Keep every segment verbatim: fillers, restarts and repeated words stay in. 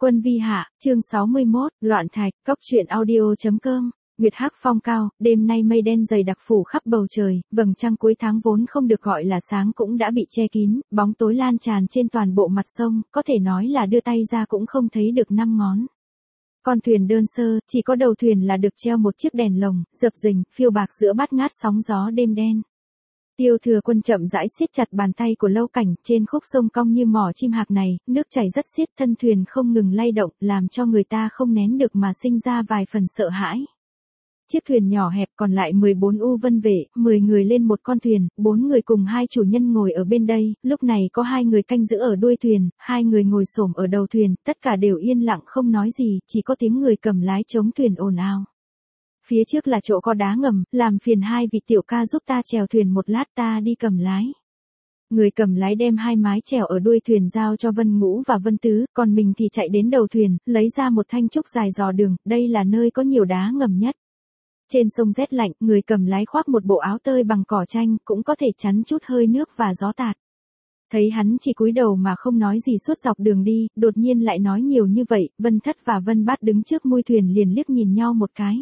Quân vi hạ, chương sáu mươi mốt, loạn thạch, cóc truyện audio chấm com. Nguyệt hắc phong cao, đêm nay mây đen dày đặc phủ khắp bầu trời, vầng trăng cuối tháng vốn không được gọi là sáng cũng đã bị che kín, bóng tối lan tràn trên toàn bộ mặt sông, có thể nói là đưa tay ra cũng không thấy được năm ngón. Con thuyền đơn sơ, chỉ có đầu thuyền là được treo một chiếc đèn lồng, dập dình, phiêu bạc giữa bát ngát sóng gió đêm đen. Tiêu Thừa Quân chậm rãi siết chặt bàn tay của Lâu Cảnh, trên khúc sông cong như mỏ chim hạc này, nước chảy rất xiết, thân thuyền không ngừng lay động, làm cho người ta không nén được mà sinh ra vài phần sợ hãi. Chiếc thuyền nhỏ hẹp còn lại mười bốn u vân vệ, mười người lên một con thuyền, bốn người cùng hai chủ nhân ngồi ở bên đây, lúc này có hai người canh giữ ở đuôi thuyền, hai người ngồi xổm ở đầu thuyền, tất cả đều yên lặng không nói gì, chỉ có tiếng người cầm lái chống thuyền ồn ào. Phía trước là chỗ có đá ngầm, làm phiền hai vị tiểu ca giúp ta chèo thuyền một lát, ta đi cầm lái. Người cầm lái đem hai mái chèo ở đuôi thuyền giao cho Vân Ngũ và Vân Tứ, còn mình thì chạy đến đầu thuyền, lấy ra một thanh trúc dài dò đường, đây là nơi có nhiều đá ngầm nhất. Trên sông rét lạnh, người cầm lái khoác một bộ áo tơi bằng cỏ tranh, cũng có thể chắn chút hơi nước và gió tạt. Thấy hắn chỉ cúi đầu mà không nói gì suốt dọc đường đi, đột nhiên lại nói nhiều như vậy, Vân Thất và Vân Bát đứng trước mui thuyền liền liếc nhìn nhau một cái.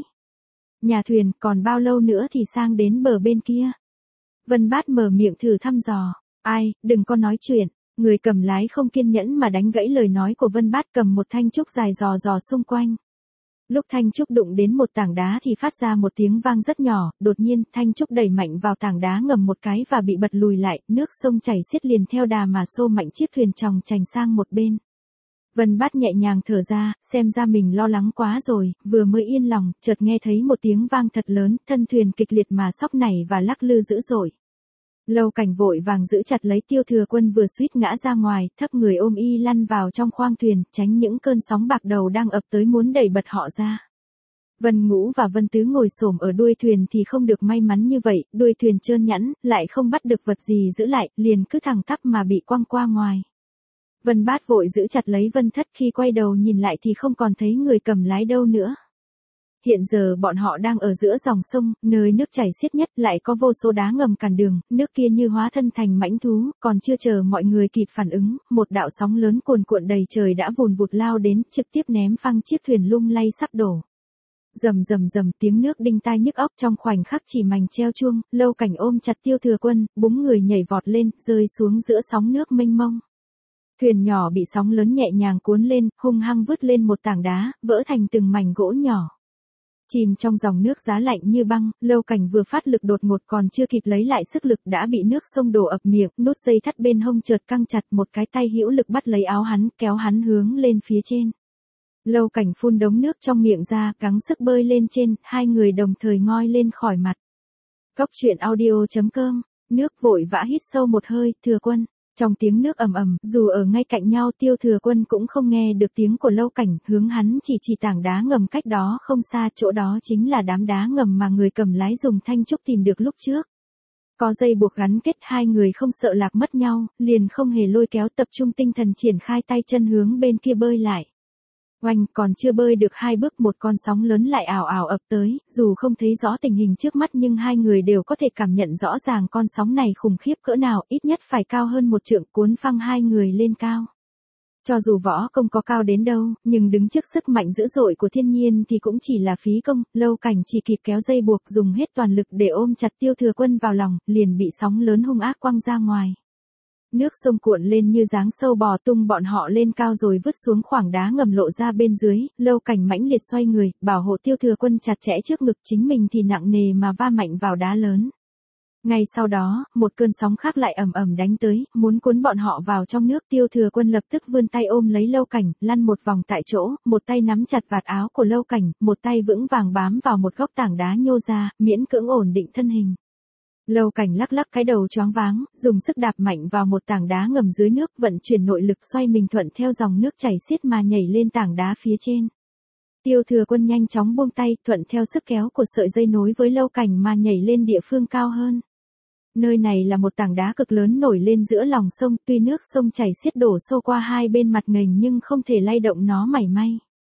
Nhà thuyền, còn bao lâu nữa thì sang đến bờ bên kia? Vân Bát mở miệng thử thăm dò. Ai, đừng có nói chuyện. Người cầm lái không kiên nhẫn mà đánh gãy lời nói của Vân Bát, cầm một thanh trúc dài dò dò xung quanh. Lúc thanh trúc đụng đến một tảng đá thì phát ra một tiếng vang rất nhỏ, đột nhiên thanh trúc đẩy mạnh vào tảng đá ngầm một cái và bị bật lùi lại, nước sông chảy xiết liền theo đà mà xô mạnh chiếc thuyền chòng chành sang một bên. Vân Bát nhẹ nhàng thở ra, xem ra mình lo lắng quá rồi, vừa mới yên lòng, chợt nghe thấy một tiếng vang thật lớn, thân thuyền kịch liệt mà sóc nảy và lắc lư dữ dội. Lâu Cảnh vội vàng giữ chặt lấy Tiêu Thừa Quân vừa suýt ngã ra ngoài, thấp người ôm y lăn vào trong khoang thuyền, tránh những cơn sóng bạc đầu đang ập tới muốn đẩy bật họ ra. Vân Ngũ và Vân Tứ ngồi xổm ở đuôi thuyền thì không được may mắn như vậy, đuôi thuyền trơn nhẵn, lại không bắt được vật gì giữ lại, liền cứ thẳng tắp mà bị quăng qua ngoài. Vân Bát vội giữ chặt lấy Vân Thất, khi quay đầu nhìn lại thì không còn thấy người cầm lái đâu nữa. Hiện giờ bọn họ đang ở giữa dòng sông, nơi nước chảy xiết nhất, lại có vô số đá ngầm cản đường, nước kia như hóa thân thành mãnh thú, còn chưa chờ mọi người kịp phản ứng, một đạo sóng lớn cuồn cuộn đầy trời đã vùn vụt lao đến, trực tiếp ném phăng chiếc thuyền lung lay sắp đổ. Rầm rầm rầm, tiếng nước đinh tai nhức óc, trong khoảnh khắc chỉ mảnh treo chuông, Lâu Cảnh ôm chặt Tiêu Thừa Quân, búng người nhảy vọt lên, rơi xuống giữa sóng nước mênh mông. Thuyền nhỏ bị sóng lớn nhẹ nhàng cuốn lên, hung hăng vứt lên một tảng đá, vỡ thành từng mảnh gỗ nhỏ. Chìm trong dòng nước giá lạnh như băng, Lâu Cảnh vừa phát lực đột ngột còn chưa kịp lấy lại sức lực đã bị nước sông đổ ập miệng, nút dây thắt bên hông chợt căng chặt, một cái tay hữu lực bắt lấy áo hắn, kéo hắn hướng lên phía trên. Lâu Cảnh phun đống nước trong miệng ra, gắng sức bơi lên trên, hai người đồng thời ngoi lên khỏi mặt. Cóc truyện audio chấm com, nước vội vã hít sâu một hơi, Thừa Quân. Trong tiếng nước ầm ầm, dù ở ngay cạnh nhau, Tiêu Thừa Quân cũng không nghe được tiếng của Lâu Cảnh, hướng hắn chỉ chỉ tảng đá ngầm cách đó không xa, chỗ đó chính là đám đá ngầm mà người cầm lái dùng thanh trúc tìm được lúc trước. Có dây buộc gắn kết, hai người không sợ lạc mất nhau, liền không hề lôi kéo, tập trung tinh thần triển khai tay chân hướng bên kia bơi lại. Oanh, còn chưa bơi được hai bước một con sóng lớn lại ào ào ập tới, dù không thấy rõ tình hình trước mắt nhưng hai người đều có thể cảm nhận rõ ràng con sóng này khủng khiếp cỡ nào, ít nhất phải cao hơn một trượng, cuốn phăng hai người lên cao. Cho dù võ công có cao đến đâu, nhưng đứng trước sức mạnh dữ dội của thiên nhiên thì cũng chỉ là phí công, Lâu Cảnh chỉ kịp kéo dây buộc dùng hết toàn lực để ôm chặt Tiêu Thừa Quân vào lòng, liền bị sóng lớn hung ác quăng ra ngoài. Nước sông cuộn lên như dáng sâu bò tung bọn họ lên cao rồi vứt xuống khoảng đá ngầm lộ ra bên dưới, Lâu Cảnh mãnh liệt xoay người, bảo hộ Tiêu Thừa Quân chặt chẽ trước ngực, chính mình thì nặng nề mà va mạnh vào đá lớn. Ngay sau đó, một cơn sóng khác lại ầm ầm đánh tới, muốn cuốn bọn họ vào trong nước. Tiêu Thừa Quân lập tức vươn tay ôm lấy Lâu Cảnh, lăn một vòng tại chỗ, một tay nắm chặt vạt áo của Lâu Cảnh, một tay vững vàng bám vào một góc tảng đá nhô ra, miễn cưỡng ổn định thân hình. Lâu Cảnh lắc lắc cái đầu choáng váng, dùng sức đạp mạnh vào một tảng đá ngầm dưới nước, vận chuyển nội lực xoay mình thuận theo dòng nước chảy xiết mà nhảy lên tảng đá phía trên. Tiêu Thừa Quân nhanh chóng buông tay, thuận theo sức kéo của sợi dây nối với Lâu Cảnh mà nhảy lên địa phương cao hơn. Nơi này là một tảng đá cực lớn nổi lên giữa lòng sông, tuy nước sông chảy xiết đổ xô qua hai bên mặt nghềnh nhưng không thể lay động nó mảy may.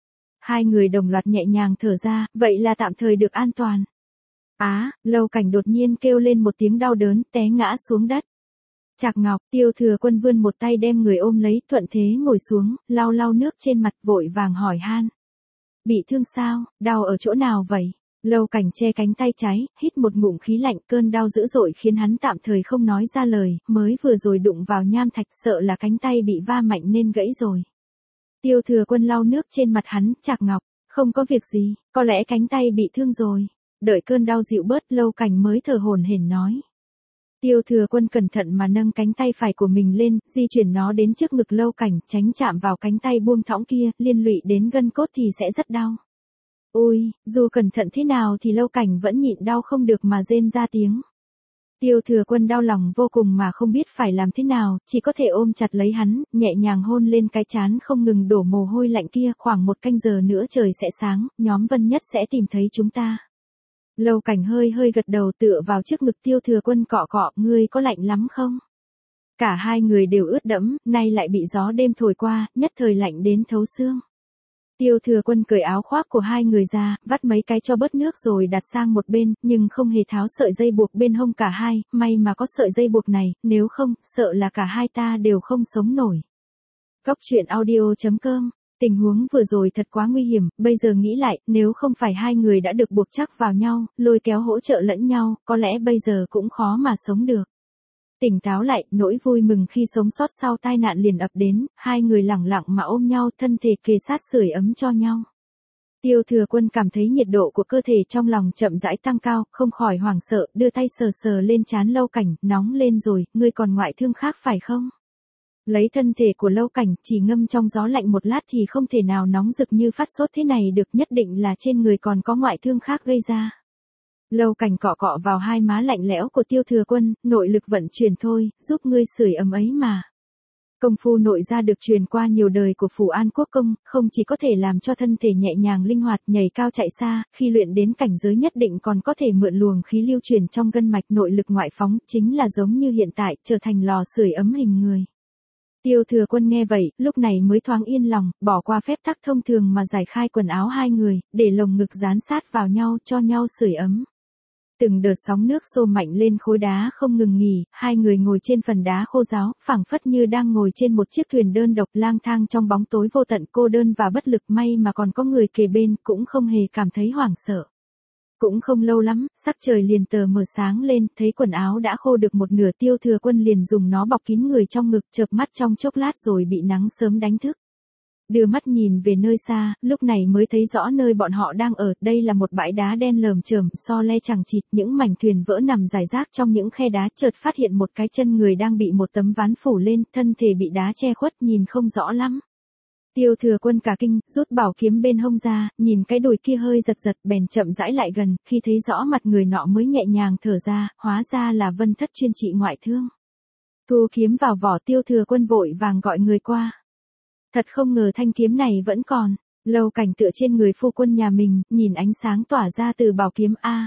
Hai người đồng loạt nhẹ nhàng thở ra, vậy là tạm thời được an toàn. Á, à, Lâu Cảnh đột nhiên kêu lên một tiếng đau đớn, té ngã xuống đất. Trạc Ngọc, Tiêu Thừa Quân vươn một tay đem người ôm lấy, thuận thế ngồi xuống, lau lau nước trên mặt, vội vàng hỏi han. Bị thương sao, đau ở chỗ nào vậy? Lâu Cảnh che cánh tay trái, hít một ngụm khí lạnh, cơn đau dữ dội khiến hắn tạm thời không nói ra lời, mới vừa rồi đụng vào nham thạch, sợ là cánh tay bị va mạnh nên gãy rồi. Tiêu Thừa Quân lau nước trên mặt hắn, Trạc Ngọc, không có việc gì, có lẽ cánh tay bị thương rồi. Đợi cơn đau dịu bớt, Lâu Cảnh mới thở hổn hển nói. Tiêu Thừa Quân cẩn thận mà nâng cánh tay phải của mình lên, di chuyển nó đến trước ngực Lâu Cảnh, tránh chạm vào cánh tay buông thõng kia, liên lụy đến gân cốt thì sẽ rất đau. Ôi, dù cẩn thận thế nào thì Lâu Cảnh vẫn nhịn đau không được mà rên ra tiếng. Tiêu Thừa Quân đau lòng vô cùng mà không biết phải làm thế nào, chỉ có thể ôm chặt lấy hắn, nhẹ nhàng hôn lên cái trán không ngừng đổ mồ hôi lạnh kia, khoảng một canh giờ nữa trời sẽ sáng, nhóm Vân Nhất sẽ tìm thấy chúng ta. Lâu Cảnh hơi hơi gật đầu tựa vào trước ngực Tiêu Thừa Quân cọ cọ, ngươi có lạnh lắm không? Cả hai người đều ướt đẫm, nay lại bị gió đêm thổi qua, nhất thời lạnh đến thấu xương. Tiêu Thừa Quân cởi áo khoác của hai người ra, vắt mấy cái cho bớt nước rồi đặt sang một bên, nhưng không hề tháo sợi dây buộc bên hông cả hai, may mà có sợi dây buộc này, nếu không, sợ là cả hai ta đều không sống nổi. Góc truyện audio chấm com. Tình huống vừa rồi thật quá nguy hiểm, bây giờ nghĩ lại, nếu không phải hai người đã được buộc chắc vào nhau, lôi kéo hỗ trợ lẫn nhau, có lẽ bây giờ cũng khó mà sống được. Tỉnh táo lại, nỗi vui mừng khi sống sót sau tai nạn liền ập đến, hai người lẳng lặng mà ôm nhau, thân thể kề sát sưởi ấm cho nhau. Tiêu Thừa Quân cảm thấy nhiệt độ của cơ thể trong lòng chậm rãi tăng cao, không khỏi hoảng sợ, đưa tay sờ sờ lên trán Lâu Cảnh, nóng lên rồi, ngươi còn ngoại thương khác phải không? Lấy thân thể của Lâu Cảnh, chỉ ngâm trong gió lạnh một lát thì không thể nào nóng rực như phát sốt thế này được, nhất định là trên người còn có ngoại thương khác gây ra. Lâu Cảnh cọ cọ vào hai má lạnh lẽo của Tiêu Thừa Quân, nội lực vận chuyển thôi, giúp ngươi sưởi ấm ấy mà. Công phu nội gia được truyền qua nhiều đời của Phủ An Quốc công, không chỉ có thể làm cho thân thể nhẹ nhàng linh hoạt, nhảy cao chạy xa, khi luyện đến cảnh giới nhất định còn có thể mượn luồng khí lưu truyền trong gân mạch, nội lực ngoại phóng, chính là giống như hiện tại, trở thành lò sưởi ấm hình người. Tiêu Thừa Quân nghe vậy, lúc này mới thoáng yên lòng, bỏ qua phép tắc thông thường mà giải khai quần áo hai người, để lồng ngực dán sát vào nhau, cho nhau sưởi ấm. Từng đợt sóng nước xô mạnh lên khối đá không ngừng nghỉ, hai người ngồi trên phần đá khô ráo, phảng phất như đang ngồi trên một chiếc thuyền đơn độc lang thang trong bóng tối vô tận, cô đơn và bất lực, may mà còn có người kề bên, cũng không hề cảm thấy hoảng sợ. Cũng không lâu lắm, sắc trời liền tờ mờ sáng lên, thấy quần áo đã khô được một nửa, Tiêu Thừa Quân liền dùng nó bọc kín người trong ngực, chợp mắt trong chốc lát rồi bị nắng sớm đánh thức. Đưa mắt nhìn về nơi xa, lúc này mới thấy rõ nơi bọn họ đang ở, đây là một bãi đá đen lởm chởm, so le chằng chịt, những mảnh thuyền vỡ nằm rải rác trong những khe đá, chợt phát hiện một cái chân người đang bị một tấm ván phủ lên, thân thể bị đá che khuất, nhìn không rõ lắm. Tiêu Thừa Quân cả kinh, rút bảo kiếm bên hông ra, nhìn cái đùi kia hơi giật giật, bèn chậm rãi lại gần, khi thấy rõ mặt người nọ mới nhẹ nhàng thở ra, hóa ra là Vân Thất chuyên trị ngoại thương. Thu kiếm vào vỏ, Tiêu Thừa Quân vội vàng gọi người qua. Thật không ngờ thanh kiếm này vẫn còn. Lâu Cảnh tựa trên người phu quân nhà mình, nhìn ánh sáng tỏa ra từ bảo kiếm a.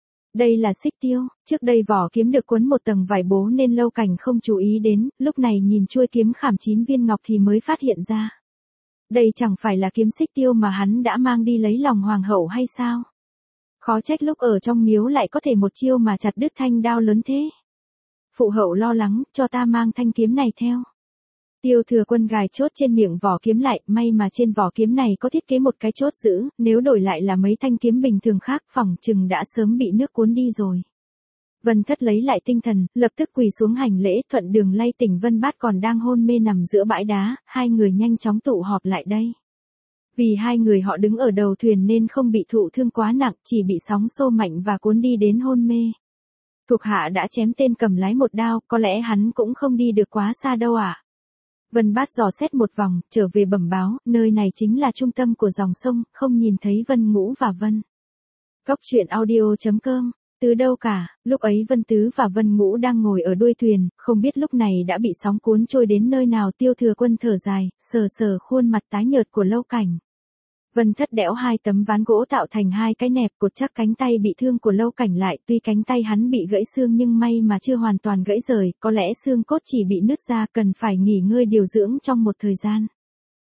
Đây là xích tiêu, trước đây vỏ kiếm được quấn một tầng vải bố nên Lâu Cảnh không chú ý đến, lúc này nhìn chuôi kiếm khảm chín viên ngọc thì mới phát hiện ra. Đây chẳng phải là kiếm xích tiêu mà hắn đã mang đi lấy lòng hoàng hậu hay sao? Khó trách lúc ở trong miếu lại có thể một chiêu mà chặt đứt thanh đao lớn thế. Phụ hậu lo lắng, cho ta mang thanh kiếm này theo. Tiêu Thừa Quân gài chốt trên miệng vỏ kiếm lại, may mà trên vỏ kiếm này có thiết kế một cái chốt giữ, nếu đổi lại là mấy thanh kiếm bình thường khác, phỏng chừng đã sớm bị nước cuốn đi rồi. Vân Thất lấy lại tinh thần, lập tức quỳ xuống hành lễ, thuận đường lay tỉnh Vân Bát còn đang hôn mê nằm giữa bãi đá, hai người nhanh chóng tụ họp lại đây. Vì hai người họ đứng ở đầu thuyền nên không bị thụ thương quá nặng, chỉ bị sóng xô mạnh và cuốn đi đến hôn mê. Thuộc hạ đã chém tên cầm lái một đao, có lẽ hắn cũng không đi được quá xa đâu ạ. À? Vân Bát dò xét một vòng, trở về bẩm báo, nơi này chính là trung tâm của dòng sông, không nhìn thấy Vân Ngũ và Vân. Góc truyện audio chấm com. Từ đâu cả, lúc ấy Vân Tứ và Vân Ngũ đang ngồi ở đuôi thuyền, không biết lúc này đã bị sóng cuốn trôi đến nơi nào. Tiêu Thừa Quân thở dài, sờ sờ khuôn mặt tái nhợt của Lâu Cảnh. Vân Thất đẽo hai tấm ván gỗ tạo thành hai cái nẹp, cột chắc cánh tay bị thương của Lâu Cảnh lại, tuy cánh tay hắn bị gãy xương nhưng may mà chưa hoàn toàn gãy rời, có lẽ xương cốt chỉ bị nứt ra, cần phải nghỉ ngơi điều dưỡng trong một thời gian.